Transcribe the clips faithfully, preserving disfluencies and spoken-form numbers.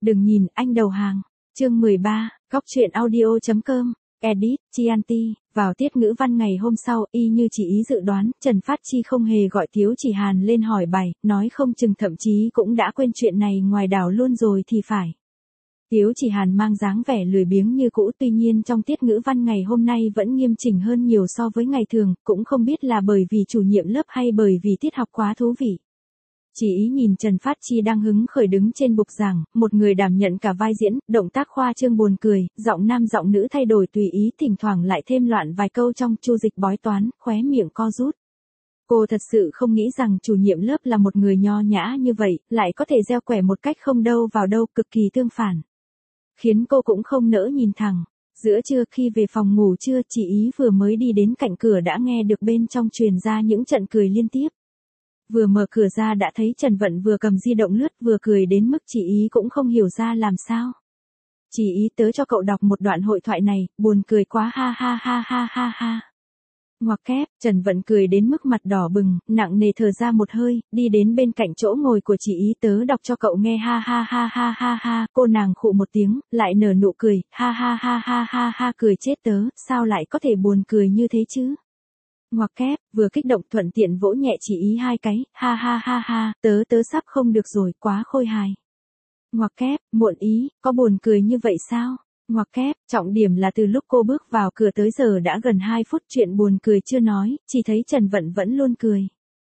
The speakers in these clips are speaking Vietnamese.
Đừng nhìn, anh đầu hàng. Chương mười ba, Góc truyện audio.com, Edit, Chianti. Vào tiết ngữ văn ngày hôm sau, y như chị ý dự đoán, Trần Phát Chi không hề gọi Tiếu Chỉ Hàn lên hỏi bài, nói không chừng thậm chí cũng đã quên chuyện này ngoài đảo luôn rồi thì phải. Tiếu Chỉ Hàn mang dáng vẻ lười biếng như cũ, tuy nhiên trong tiết ngữ văn ngày hôm nay vẫn nghiêm chỉnh hơn nhiều so với ngày thường, cũng không biết là bởi vì chủ nhiệm lớp hay bởi vì tiết học quá thú vị. Chỉ ý nhìn Trần Phát Chi đang hứng khởi đứng trên bục giảng, một người đảm nhận cả vai diễn, động tác khoa trương buồn cười, giọng nam giọng nữ thay đổi tùy ý, thỉnh thoảng lại thêm loạn vài câu trong chu dịch bói toán, khóe miệng co rút. Cô thật sự không nghĩ rằng chủ nhiệm lớp là một người nho nhã như vậy, lại có thể gieo quẻ một cách không đâu vào đâu, cực kỳ tương phản. Khiến cô cũng không nỡ nhìn thẳng. Giữa trưa khi về phòng ngủ trưa, chị ý vừa mới đi đến cạnh cửa đã nghe được bên trong truyền ra những trận cười liên tiếp. Vừa mở cửa ra đã thấy Trần Vận vừa cầm di động lướt vừa cười đến mức chị ý cũng không hiểu ra làm sao. Chị ý tớ cho cậu đọc một đoạn hội thoại này, buồn cười quá ha ha ha ha ha ha. Ngoặc kép, Trần Vận cười đến mức mặt đỏ bừng, nặng nề thở ra một hơi, đi đến bên cạnh chỗ ngồi của chị ý, tớ đọc cho cậu nghe ha ha ha ha ha ha. Cô nàng khụ một tiếng, lại nở nụ cười, ha ha ha ha ha ha, cười chết tớ, sao lại có thể buồn cười như thế chứ? Ngoặc kép, vừa kích động thuận tiện vỗ nhẹ chị ý hai cái, ha ha ha ha, tớ tớ sắp không được rồi, quá khôi hài. Ngoặc kép, muộn ý, có buồn cười như vậy sao? Ngoặc kép, trọng điểm là từ lúc cô bước vào cửa tới giờ đã gần hai phút, chuyện buồn cười chưa nói, chỉ thấy Trần Vận vẫn luôn cười.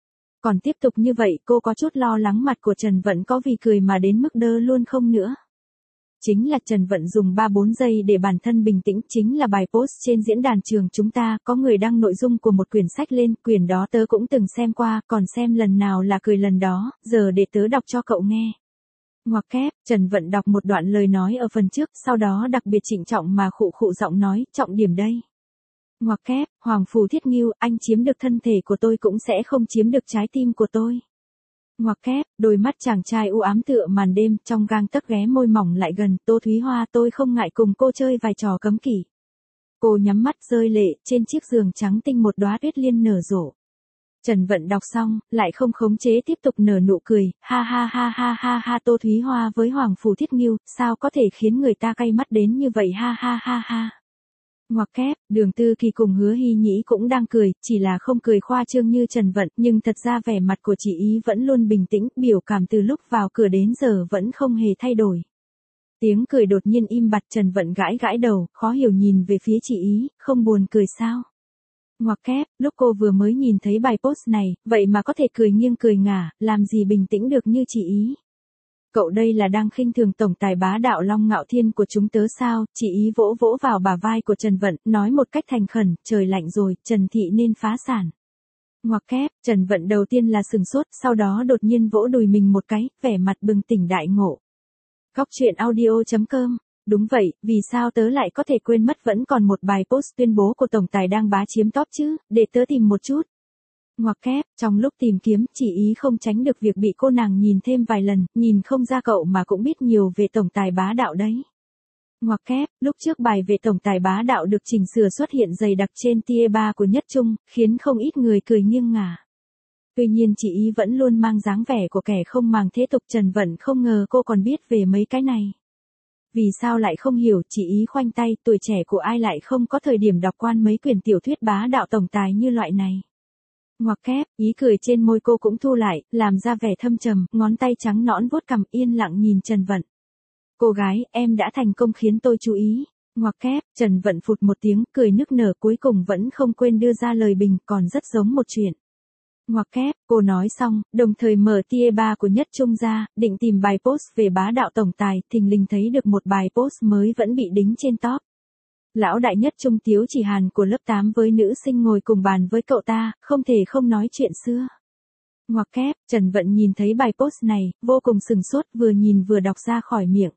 Còn tiếp tục như vậy cô có chút lo lắng mặt của Trần Vận có vì cười mà đến mức đơ luôn không nữa. Chính là Trần Vận dùng ba bốn giây để bản thân bình tĩnh, chính là bài post trên diễn đàn trường chúng ta, có người đăng nội dung của một quyển sách lên, quyển đó tớ cũng từng xem qua, còn xem lần nào là cười lần đó, giờ để tớ đọc cho cậu nghe. Ngoặc kép, Trần Vận đọc một đoạn lời nói ở phần trước, sau đó đặc biệt trịnh trọng mà khụ khụ giọng nói, trọng điểm đây. Ngoặc kép, Hoàng Phù Thiết Ngưu, anh chiếm được thân thể của tôi cũng sẽ không chiếm được trái tim của tôi. Ngoặc kép, đôi mắt chàng trai u ám tựa màn đêm, trong gang tấc ghé môi mỏng lại gần, Tô Thúy Hoa, tôi không ngại cùng cô chơi vài trò cấm kỵ. Cô nhắm mắt rơi lệ, trên chiếc giường trắng tinh một đóa tuyết liên nở rộ. Trần Vận đọc xong, lại không khống chế tiếp tục nở nụ cười, ha ha ha ha ha ha. Tô Thúy Hoa với Hoàng Phù Thiết Ngưu, sao có thể khiến người ta cay mắt đến như vậy ha ha ha ha. Ngoặc kép, Đường Tư Kỳ cùng Hứa Hy Nhĩ cũng đang cười, chỉ là không cười khoa trương như Trần Vận, nhưng thật ra vẻ mặt của chị ý vẫn luôn bình tĩnh, biểu cảm từ lúc vào cửa đến giờ vẫn không hề thay đổi. Tiếng cười đột nhiên im bặt, Trần Vận gãi gãi đầu, khó hiểu nhìn về phía chị ý, không buồn cười sao? Ngoặc kép, lúc cô vừa mới nhìn thấy bài post này, vậy mà có thể cười nghiêng cười ngả, làm gì bình tĩnh được như chị ý. Cậu đây là đang khinh thường tổng tài bá đạo Long Ngạo Thiên của chúng tớ sao? Chị ý vỗ vỗ vào bả vai của Trần Vận, nói một cách thành khẩn, trời lạnh rồi, Trần Thị nên phá sản. Ngoặc kép, Trần Vận đầu tiên là sừng sốt, sau đó đột nhiên vỗ đùi mình một cái, vẻ mặt bừng tỉnh đại ngộ. Góc truyện audio.com. Đúng vậy, vì sao tớ lại có thể quên mất vẫn còn một bài post tuyên bố của tổng tài đang bá chiếm top chứ, để tớ tìm một chút. Ngoặc kép, trong lúc tìm kiếm, chị ý không tránh được việc bị cô nàng nhìn thêm vài lần, nhìn không ra cậu mà cũng biết nhiều về tổng tài bá đạo đấy. Ngoặc kép, lúc trước bài về tổng tài bá đạo được chỉnh sửa xuất hiện dày đặc trên tier ba của Nhất Trung, khiến không ít người cười nghiêng ngả. Tuy nhiên chị ý vẫn luôn mang dáng vẻ của kẻ không màng thế tục. Trần Vận không ngờ cô còn biết về mấy cái này. Vì sao lại không hiểu, chị ý khoanh tay, tuổi trẻ của ai lại không có thời điểm đọc qua mấy quyển tiểu thuyết bá đạo tổng tài như loại này. Ngoặc kép, ý cười trên môi cô cũng thu lại, làm ra vẻ thâm trầm, ngón tay trắng nõn vuốt cằm yên lặng nhìn Trần Vận. Cô gái, em đã thành công khiến tôi chú ý. Ngoặc kép, Trần Vận phụt một tiếng, cười nức nở, cuối cùng vẫn không quên đưa ra lời bình, còn rất giống một chuyện. Ngoặc kép, cô nói xong, đồng thời mở tier ba của Nhất Trung ra, định tìm bài post về bá đạo tổng tài, thình lình thấy được một bài post mới vẫn bị đính trên top. Lão đại Nhất Trung Tiếu Chỉ Hàn của lớp tám với nữ sinh ngồi cùng bàn với cậu ta, không thể không nói chuyện xưa. Ngoặc kép, Trần Vận nhìn thấy bài post này, vô cùng sừng sốt, vừa nhìn vừa đọc ra khỏi miệng.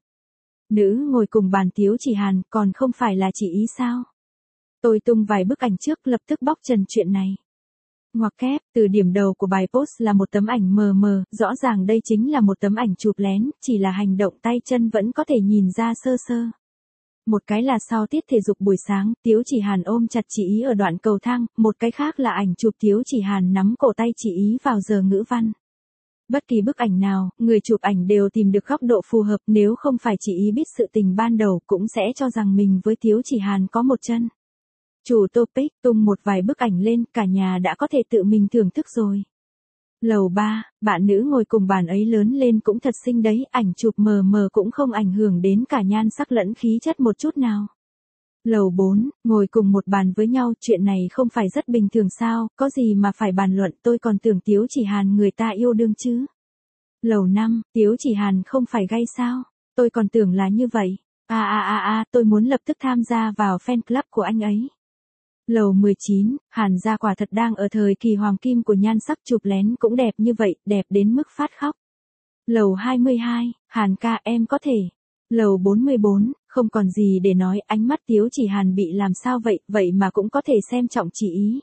Nữ ngồi cùng bàn Tiếu Chỉ Hàn, còn không phải là chị ý sao? Tôi tung vài bức ảnh trước, lập tức bóc trần chuyện này. Ngoặc kép, từ điểm đầu của bài post là một tấm ảnh mờ mờ, rõ ràng đây chính là một tấm ảnh chụp lén, chỉ là hành động tay chân vẫn có thể nhìn ra sơ sơ. Một cái là sau tiết thể dục buổi sáng, Tiếu Chỉ Hàn ôm chặt chị ý ở đoạn cầu thang, một cái khác là ảnh chụp Tiếu Chỉ Hàn nắm cổ tay chị ý vào giờ ngữ văn. Bất kỳ bức ảnh nào, người chụp ảnh đều tìm được góc độ phù hợp, nếu không phải chị ý biết sự tình ban đầu cũng sẽ cho rằng mình với Tiếu Chỉ Hàn có một chân. Chủ topic tung một vài bức ảnh lên, cả nhà đã có thể tự mình thưởng thức rồi. Lầu ba, bạn nữ ngồi cùng bàn ấy lớn lên cũng thật xinh đấy, ảnh chụp mờ mờ cũng không ảnh hưởng đến cả nhan sắc lẫn khí chất một chút nào. Lầu bốn, ngồi cùng một bàn với nhau, chuyện này không phải rất bình thường sao, có gì mà phải bàn luận, tôi còn tưởng Tiếu Chỉ Hàn người ta yêu đương chứ. Lầu năm, Tiếu Chỉ Hàn không phải gay sao, tôi còn tưởng là như vậy, à à à à, tôi muốn lập tức tham gia vào fan club của anh ấy. Lầu mười chín, Hàn gia quả thật đang ở thời kỳ hoàng kim của nhan sắc, chụp lén cũng đẹp như vậy, đẹp đến mức phát khóc. Lầu hai mươi hai, Hàn ca em có thể. Lầu bốn mươi bốn, không còn gì để nói, ánh mắt Tiếu Chỉ Hàn bị làm sao vậy, vậy mà cũng có thể xem trọng chị ý.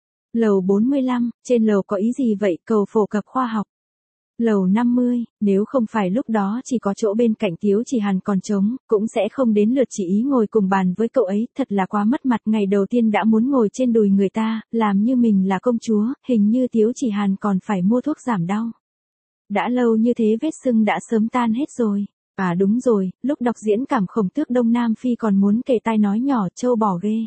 Lầu bốn mươi lăm, trên lầu có ý gì vậy, cầu phổ cập khoa học. Lầu năm mươi, nếu không phải lúc đó chỉ có chỗ bên cạnh Tiếu Chỉ Hàn còn trống, cũng sẽ không đến lượt chị ý ngồi cùng bàn với cậu ấy, thật là quá mất mặt, ngày đầu tiên đã muốn ngồi trên đùi người ta, làm như mình là công chúa, hình như Tiếu Chỉ Hàn còn phải mua thuốc giảm đau. Đã lâu như thế vết sưng đã sớm tan hết rồi. À đúng rồi, lúc đọc diễn cảm Khổng Tước Đông Nam Phi còn muốn kể tai nói nhỏ trâu bò ghê.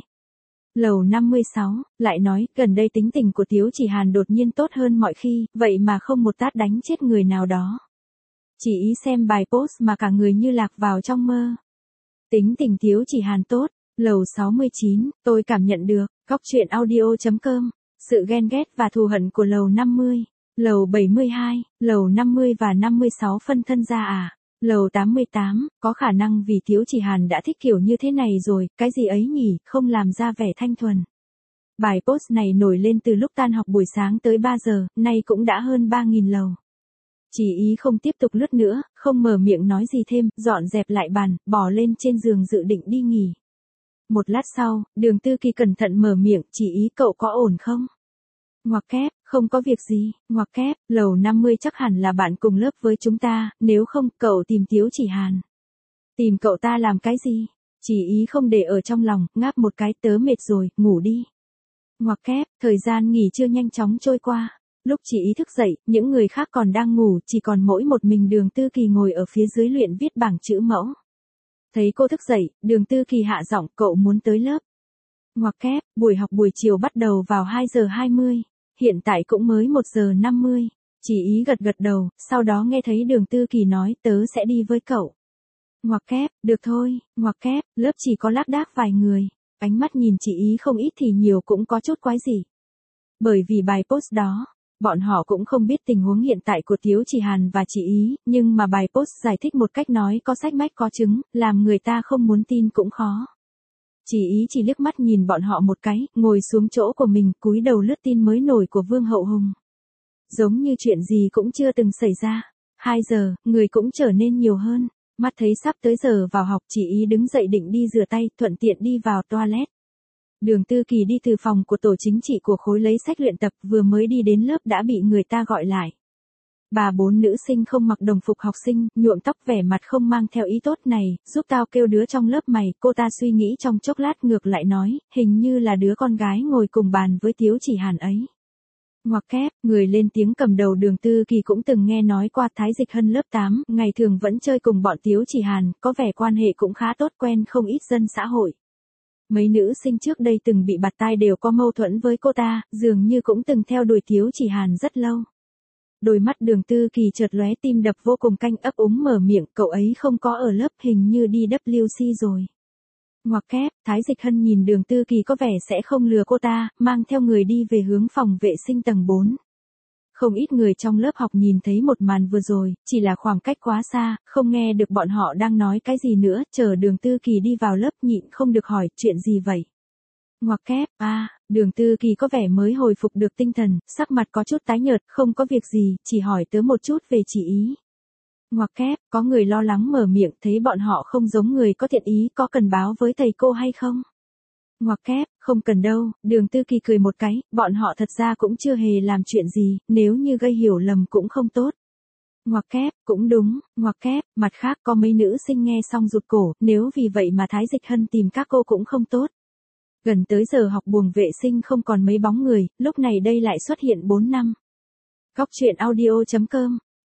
Lầu năm mươi sáu, lại nói, gần đây tính tình của Tiếu Chỉ Hàn đột nhiên tốt hơn mọi khi, vậy mà không một tát đánh chết người nào đó. Chỉ ý xem bài post mà cả người như lạc vào trong mơ. Tính tình Tiếu Chỉ Hàn tốt. Lầu sáu mươi chín, tôi cảm nhận được, góc truyện audio chấm com, sự ghen ghét và thù hận của lầu năm mươi. Lầu bảy mươi hai, lầu năm mươi và năm mươi sáu phân thân ra à? Lầu tám mươi tám, có khả năng vì Tiếu Chỉ Hàn đã thích kiểu như thế này rồi, cái gì ấy nhỉ, không làm ra vẻ thanh thuần. Bài post này nổi lên từ lúc tan học buổi sáng tới ba giờ, nay cũng đã hơn ba nghìn lầu. Chỉ ý không tiếp tục lướt nữa, không mở miệng nói gì thêm, dọn dẹp lại bàn, bỏ lên trên giường dự định đi nghỉ. Một lát sau, Đường Tư Kỳ cẩn thận mở miệng, chỉ ý cậu có ổn không? Ngoặc kép, không có việc gì, ngoặc kép, lầu năm mươi chắc hẳn là bạn cùng lớp với chúng ta, nếu không, cậu tìm Tiếu Chỉ Hàn. Tìm cậu ta làm cái gì? Chỉ ý không để ở trong lòng, ngáp một cái, tớ mệt rồi, ngủ đi. Ngoặc kép, thời gian nghỉ trưa nhanh chóng trôi qua. Lúc chỉ ý thức dậy, những người khác còn đang ngủ, chỉ còn mỗi một mình Đường Tư Kỳ ngồi ở phía dưới luyện viết bảng chữ mẫu. Thấy cô thức dậy, Đường Tư Kỳ hạ giọng, cậu muốn tới lớp. Ngoặc kép, buổi học buổi chiều bắt đầu vào hai giờ hai mươi. Hiện tại cũng mới một giờ năm mươi. Chỉ ý gật gật đầu, sau đó nghe thấy Đường Tư Kỳ nói, tớ sẽ đi với cậu. Ngoặc kép, được thôi, ngoặc kép, lớp chỉ có lác đác vài người. Ánh mắt nhìn chị ý không ít thì nhiều cũng có chút quái gì. Bởi vì bài post đó, bọn họ cũng không biết tình huống hiện tại của Tiếu Chỉ Hàn và chị ý, nhưng mà bài post giải thích một cách nói có sách mách có chứng, làm người ta không muốn tin cũng khó. Chỉ ý chỉ liếc mắt nhìn bọn họ một cái, ngồi xuống chỗ của mình, cúi đầu lướt tin mới nổi của Vương Hậu Hùng. Giống như chuyện gì cũng chưa từng xảy ra. Hai giờ, người cũng trở nên nhiều hơn. Mắt thấy sắp tới giờ vào học, chỉ ý đứng dậy định đi rửa tay, thuận tiện đi vào toilet. Đường Tư Kỳ đi từ phòng của tổ chính trị của khối lấy sách luyện tập, vừa mới đi đến lớp đã bị người ta gọi lại. Bà bốn nữ sinh không mặc đồng phục học sinh, nhuộm tóc vẻ mặt không mang theo ý tốt này, giúp tao kêu đứa trong lớp mày, cô ta suy nghĩ trong chốc lát ngược lại nói, hình như là đứa con gái ngồi cùng bàn với Tiếu Chỉ Hàn ấy. Ngoặc kép, người lên tiếng cầm đầu Đường Tư Kỳ cũng từng nghe nói qua Thái Dịch Hân lớp tám, ngày thường vẫn chơi cùng bọn Tiếu Chỉ Hàn, có vẻ quan hệ cũng khá tốt, quen không ít dân xã hội. Mấy nữ sinh trước đây từng bị bạt tai đều có mâu thuẫn với cô ta, dường như cũng từng theo đuổi Tiếu Chỉ Hàn rất lâu. Đôi mắt Đường Tư Kỳ chợt lóe, tim đập vô cùng canh, ấp úng mở miệng, cậu ấy không có ở lớp, hình như đi W C rồi. Ngoặc kép, Thái Dịch Hân nhìn Đường Tư Kỳ có vẻ sẽ không lừa cô ta, mang theo người đi về hướng phòng vệ sinh tầng bốn. Không ít người trong lớp học nhìn thấy một màn vừa rồi, chỉ là khoảng cách quá xa, không nghe được bọn họ đang nói cái gì nữa, chờ Đường Tư Kỳ đi vào lớp nhịn không được hỏi, chuyện gì vậy? Ngoặc kép, à, Đường Tư Kỳ có vẻ mới hồi phục được tinh thần, sắc mặt có chút tái nhợt, không có việc gì, chỉ hỏi tớ một chút về chị ý. Ngoặc kép, có người lo lắng mở miệng, thấy bọn họ không giống người có thiện ý, có cần báo với thầy cô hay không? Ngoặc kép, không cần đâu, Đường Tư Kỳ cười một cái, bọn họ thật ra cũng chưa hề làm chuyện gì, nếu như gây hiểu lầm cũng không tốt. Ngoặc kép, cũng đúng, ngoặc kép, mặt khác có mấy nữ sinh nghe xong rụt cổ, nếu vì vậy mà Thái Dịch Hân tìm các cô cũng không tốt. Gần tới giờ học buồng vệ sinh không còn mấy bóng người, lúc này đây lại xuất hiện bốn năm. Góc truyện audio chấm com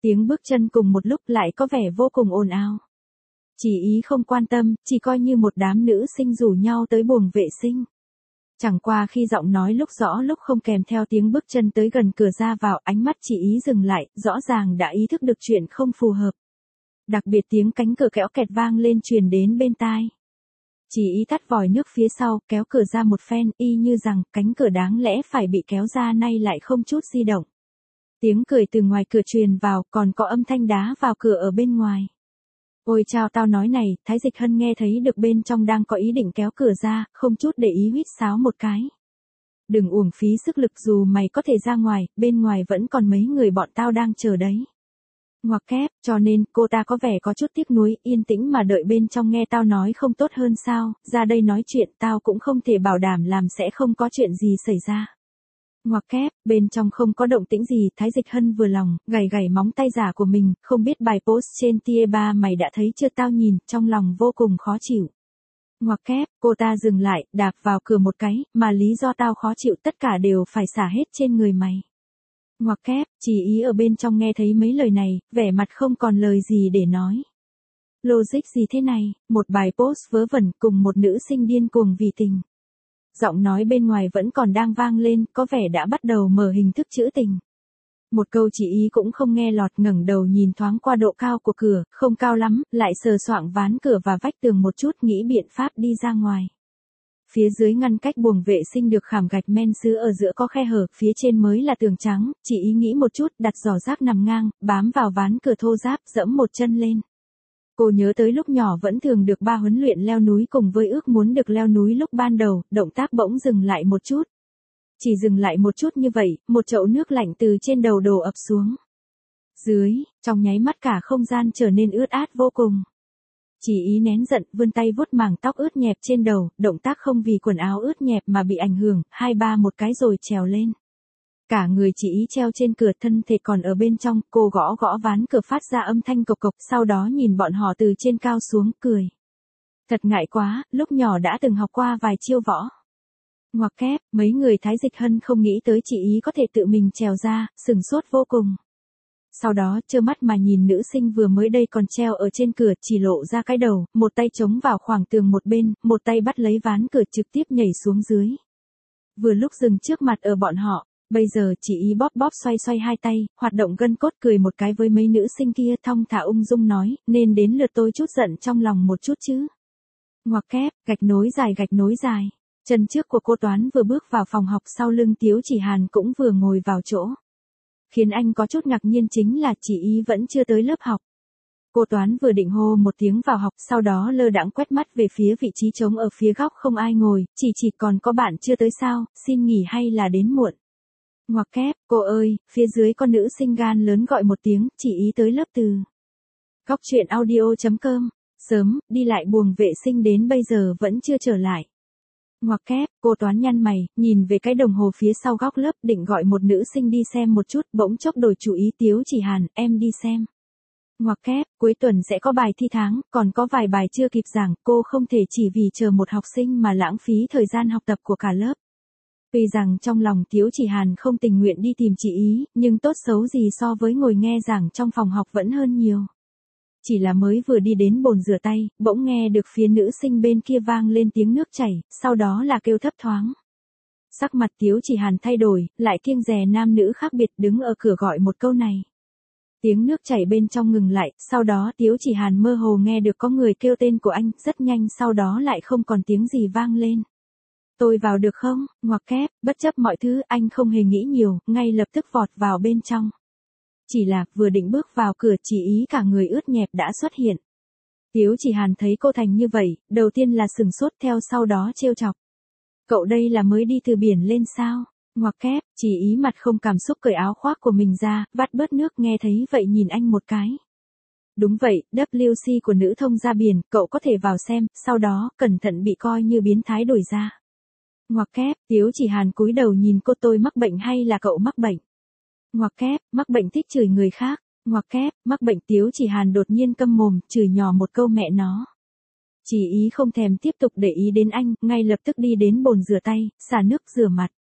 Tiếng bước chân cùng một lúc lại có vẻ vô cùng ồn ào. Chỉ ý không quan tâm, chỉ coi như một đám nữ sinh rủ nhau tới buồng vệ sinh. Chẳng qua khi giọng nói lúc rõ lúc không kèm theo tiếng bước chân tới gần cửa ra vào, ánh mắt chỉ ý dừng lại, rõ ràng đã ý thức được chuyện không phù hợp. Đặc biệt tiếng cánh cửa kéo kẹt vang lên truyền đến bên tai. Chỉ ý tắt vòi nước phía sau, kéo cửa ra một phen, y như rằng cánh cửa đáng lẽ phải bị kéo ra nay lại không chút di động. Tiếng cười từ ngoài cửa truyền vào, còn có âm thanh đá vào cửa ở bên ngoài. Ôi chao, tao nói này, Thái Dịch Hân nghe thấy được bên trong đang có ý định kéo cửa ra, không chút để ý huýt sáo một cái. Đừng uổng phí sức lực, dù mày có thể ra ngoài, bên ngoài vẫn còn mấy người bọn tao đang chờ đấy. Ngoặc kép, cho nên cô ta có vẻ có chút tiếc nuối, yên tĩnh mà đợi bên trong nghe tao nói không tốt hơn sao, ra đây nói chuyện tao cũng không thể bảo đảm làm sẽ không có chuyện gì xảy ra. Ngoặc kép, bên trong không có động tĩnh gì, Thái Dịch Hân vừa lòng, gảy gảy móng tay giả của mình, không biết bài post trên tia ba mày đã thấy chưa, tao nhìn, trong lòng vô cùng khó chịu. Ngoặc kép, cô ta dừng lại, đạp vào cửa một cái, mà lý do tao khó chịu tất cả đều phải xả hết trên người mày. Ngoặc kép, chỉ ý ở bên trong nghe thấy mấy lời này, vẻ mặt không còn lời gì để nói. Logic gì thế này, một bài post vớ vẩn cùng một nữ sinh điên cuồng vì tình. Giọng nói bên ngoài vẫn còn đang vang lên, có vẻ đã bắt đầu mở hình thức trữ tình. Một câu chỉ ý cũng không nghe lọt, ngẩng đầu nhìn thoáng qua độ cao của cửa, không cao lắm, lại sờ soạng ván cửa và vách tường một chút, nghĩ biện pháp đi ra ngoài. Phía dưới ngăn cách buồng vệ sinh được khảm gạch men sứ, ở giữa có khe hở, phía trên mới là tường trắng, chỉ ý nghĩ một chút, đặt giỏ rác nằm ngang, bám vào ván cửa thô ráp, dẫm một chân lên. Cô nhớ tới lúc nhỏ vẫn thường được ba huấn luyện leo núi cùng với ước muốn được leo núi lúc ban đầu, động tác bỗng dừng lại một chút. Chỉ dừng lại một chút như vậy, một chậu nước lạnh từ trên đầu đổ ập xuống. Dưới, trong nháy mắt cả không gian trở nên ướt át vô cùng. Chỉ ý nén giận, vươn tay vuốt mảng tóc ướt nhẹp trên đầu, động tác không vì quần áo ướt nhẹp mà bị ảnh hưởng, hai ba một cái rồi trèo lên. Cả người chỉ ý treo trên cửa, thân thể còn ở bên trong, cô gõ gõ ván cửa phát ra âm thanh cộc cộc, sau đó nhìn bọn họ từ trên cao xuống, cười. Thật ngại quá, lúc nhỏ đã từng học qua vài chiêu võ. Ngoặc kép, mấy người Thái Dịch Hân không nghĩ tới chị ý có thể tự mình trèo ra, sửng sốt vô cùng. Sau đó, trơ mắt mà nhìn nữ sinh vừa mới đây còn treo ở trên cửa, chỉ lộ ra cái đầu, một tay chống vào khoảng tường một bên, một tay bắt lấy ván cửa trực tiếp nhảy xuống dưới. Vừa lúc dừng trước mặt ở bọn họ, bây giờ chỉ ý bóp bóp xoay xoay hai tay, hoạt động gân cốt, cười một cái với mấy nữ sinh kia, thong thả ung dung nói, nên đến lượt tôi chút giận trong lòng một chút chứ. Ngoặc kép, gạch nối dài gạch nối dài. Chân trước của cô Toán vừa bước vào phòng học, sau lưng Tiếu Chỉ Hàn cũng vừa ngồi vào chỗ. Khiến anh có chút ngạc nhiên chính là chỉ ý vẫn chưa tới lớp học. Cô Toán vừa định hô một tiếng vào học, sau đó lơ đãng quét mắt về phía vị trí trống ở phía góc không ai ngồi, chỉ chỉ còn có bạn chưa tới sao, xin nghỉ hay là đến muộn. Ngoặc kép, cô ơi, phía dưới con nữ sinh gan lớn gọi một tiếng, chỉ ý tới lớp từ. Góc truyện audio chấm com, sớm, đi lại buồng vệ sinh đến bây giờ vẫn chưa trở lại. Ngoặc kép, cô Toán nhăn mày, nhìn về cái đồng hồ phía sau góc lớp, định gọi một nữ sinh đi xem một chút, bỗng chốc đổi chủ ý, Tiếu Chỉ Hàn, em đi xem. Ngoặc kép, cuối tuần sẽ có bài thi tháng, còn có vài bài chưa kịp giảng, cô không thể chỉ vì chờ một học sinh mà lãng phí thời gian học tập của cả lớp. Tuy rằng trong lòng Tiếu Chỉ Hàn không tình nguyện đi tìm chị ý, nhưng tốt xấu gì so với ngồi nghe giảng trong phòng học vẫn hơn nhiều. Chỉ là mới vừa đi đến bồn rửa tay, bỗng nghe được phía nữ sinh bên kia vang lên tiếng nước chảy, sau đó là kêu thấp thoáng. Sắc mặt Tiếu Chỉ Hàn thay đổi, lại kiêng dè nam nữ khác biệt đứng ở cửa gọi một câu này. Tiếng nước chảy bên trong ngừng lại, sau đó Tiếu Chỉ Hàn mơ hồ nghe được có người kêu tên của anh, rất nhanh sau đó lại không còn tiếng gì vang lên. Tôi vào được không? Ngoặc kép, bất chấp mọi thứ, anh không hề nghĩ nhiều, ngay lập tức vọt vào bên trong. Chỉ là, vừa định bước vào cửa, chỉ ý cả người ướt nhẹp đã xuất hiện. Tiếu Chỉ Hàn thấy cô thành như vậy, đầu tiên là sừng sốt, theo sau đó trêu chọc. Cậu đây là mới đi từ biển lên sao? Ngoặc kép, chỉ ý mặt không cảm xúc cởi áo khoác của mình ra, vắt bớt nước, nghe thấy vậy nhìn anh một cái. Đúng vậy, vê kép xê của nữ thông ra biển, cậu có thể vào xem, sau đó, cẩn thận bị coi như biến thái đổi ra. Ngoặc kép, Tiếu Chỉ Hàn cúi đầu nhìn cô, tôi mắc bệnh hay là cậu mắc bệnh? Ngoặc kép, mắc bệnh thích chửi người khác. Ngoặc kép, mắc bệnh. Tiếu Chỉ Hàn đột nhiên câm mồm, chửi nhỏ một câu mẹ nó. Chỉ ý không thèm tiếp tục để ý đến anh, ngay lập tức đi đến bồn rửa tay, xả nước rửa mặt.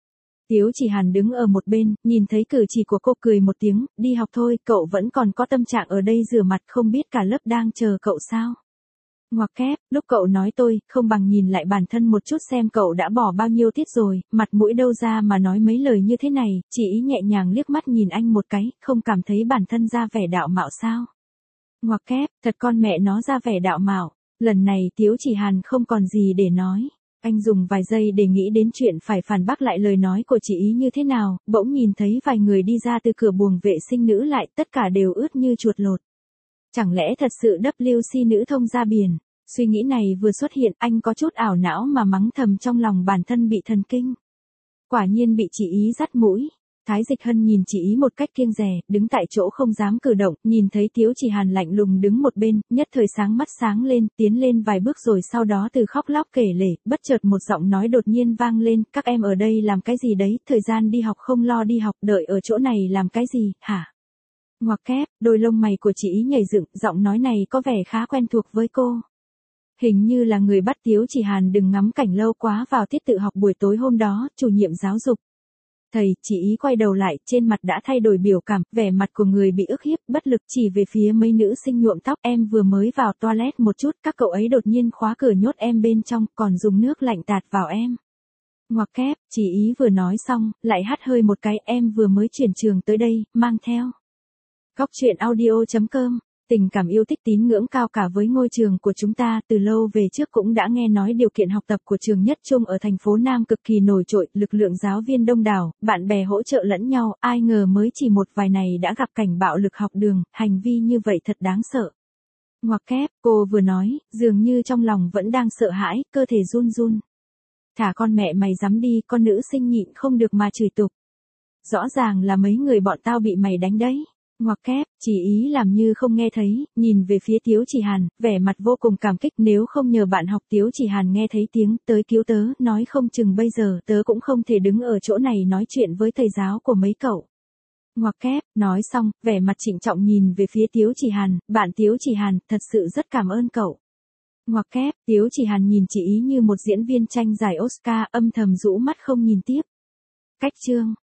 Tiếu Chỉ Hàn đứng ở một bên, nhìn thấy cử chỉ của cô cười một tiếng, đi học thôi, cậu vẫn còn có tâm trạng ở đây rửa mặt không biết cả lớp đang chờ cậu sao. Ngoặc kép, lúc cậu nói tôi, không bằng nhìn lại bản thân một chút xem cậu đã bỏ bao nhiêu tiết rồi, mặt mũi đâu ra mà nói mấy lời như thế này, chỉ ý nhẹ nhàng liếc mắt nhìn anh một cái, không cảm thấy bản thân ra vẻ đạo mạo sao. Ngoặc kép, thật con mẹ nó ra vẻ đạo mạo, lần này Tiếu Chỉ Hàn không còn gì để nói. Anh dùng vài giây để nghĩ đến chuyện phải phản bác lại lời nói của chị ý như thế nào, bỗng nhìn thấy vài người đi ra từ cửa buồng vệ sinh nữ lại, tất cả đều ướt như chuột lột. Chẳng lẽ thật sự W C nữ thông ra biển? Suy nghĩ này vừa xuất hiện, anh có chút ảo não mà mắng thầm trong lòng bản thân bị thần kinh. Quả nhiên bị chị ý dắt mũi. Thái Dịch Hân nhìn chị ý một cách kiêng dè, đứng tại chỗ không dám cử động, nhìn thấy Tiếu Chỉ Hàn lạnh lùng đứng một bên, nhất thời sáng mắt sáng lên, tiến lên vài bước rồi sau đó từ khóc lóc kể lể, bất chợt một giọng nói đột nhiên vang lên, các em ở đây làm cái gì đấy, thời gian đi học không lo đi học, đợi ở chỗ này làm cái gì, hả? Ngoặc kép, đôi lông mày của chị ý nhảy dựng, giọng nói này có vẻ khá quen thuộc với cô. Hình như là người bắt Tiếu Chỉ Hàn đừng ngắm cảnh lâu quá vào tiết tự học buổi tối hôm đó, chủ nhiệm giáo dục. Thầy, chị ý quay đầu lại, trên mặt đã thay đổi biểu cảm, vẻ mặt của người bị ức hiếp, bất lực chỉ về phía mấy nữ sinh nhuộm tóc, em vừa mới vào toilet một chút, các cậu ấy đột nhiên khóa cửa nhốt em bên trong, còn dùng nước lạnh tạt vào em. Ngoặc kép, chị ý vừa nói xong, lại hắt hơi một cái, em vừa mới chuyển trường tới đây, mang theo. Góc truyện audio chấm com. Tình cảm yêu thích tín ngưỡng cao cả với ngôi trường của chúng ta, từ lâu về trước cũng đã nghe nói điều kiện học tập của trường Nhất Trung ở thành phố Nam cực kỳ nổi trội, lực lượng giáo viên đông đảo, bạn bè hỗ trợ lẫn nhau, ai ngờ mới chỉ một vài này đã gặp cảnh bạo lực học đường, hành vi như vậy thật đáng sợ. Ngoặc kép, cô vừa nói, dường như trong lòng vẫn đang sợ hãi, cơ thể run run. Thả con mẹ mày dám đi, con nữ sinh nhịn không được mà chửi tục. Rõ ràng là mấy người bọn tao bị mày đánh đấy. Ngoặc kép, chỉ ý làm như không nghe thấy, nhìn về phía Tiếu Chỉ Hàn, vẻ mặt vô cùng cảm kích, nếu không nhờ bạn học Tiếu Chỉ Hàn nghe thấy tiếng, tới cứu tớ, nói không chừng bây giờ tớ cũng không thể đứng ở chỗ này nói chuyện với thầy giáo của mấy cậu. Ngoặc kép, nói xong, vẻ mặt trịnh trọng nhìn về phía Tiếu Chỉ Hàn, bạn Tiếu Chỉ Hàn, thật sự rất cảm ơn cậu. Ngoặc kép, Tiếu Chỉ Hàn nhìn chị ý như một diễn viên tranh giải Oscar, âm thầm rũ mắt không nhìn tiếp. Cách chương.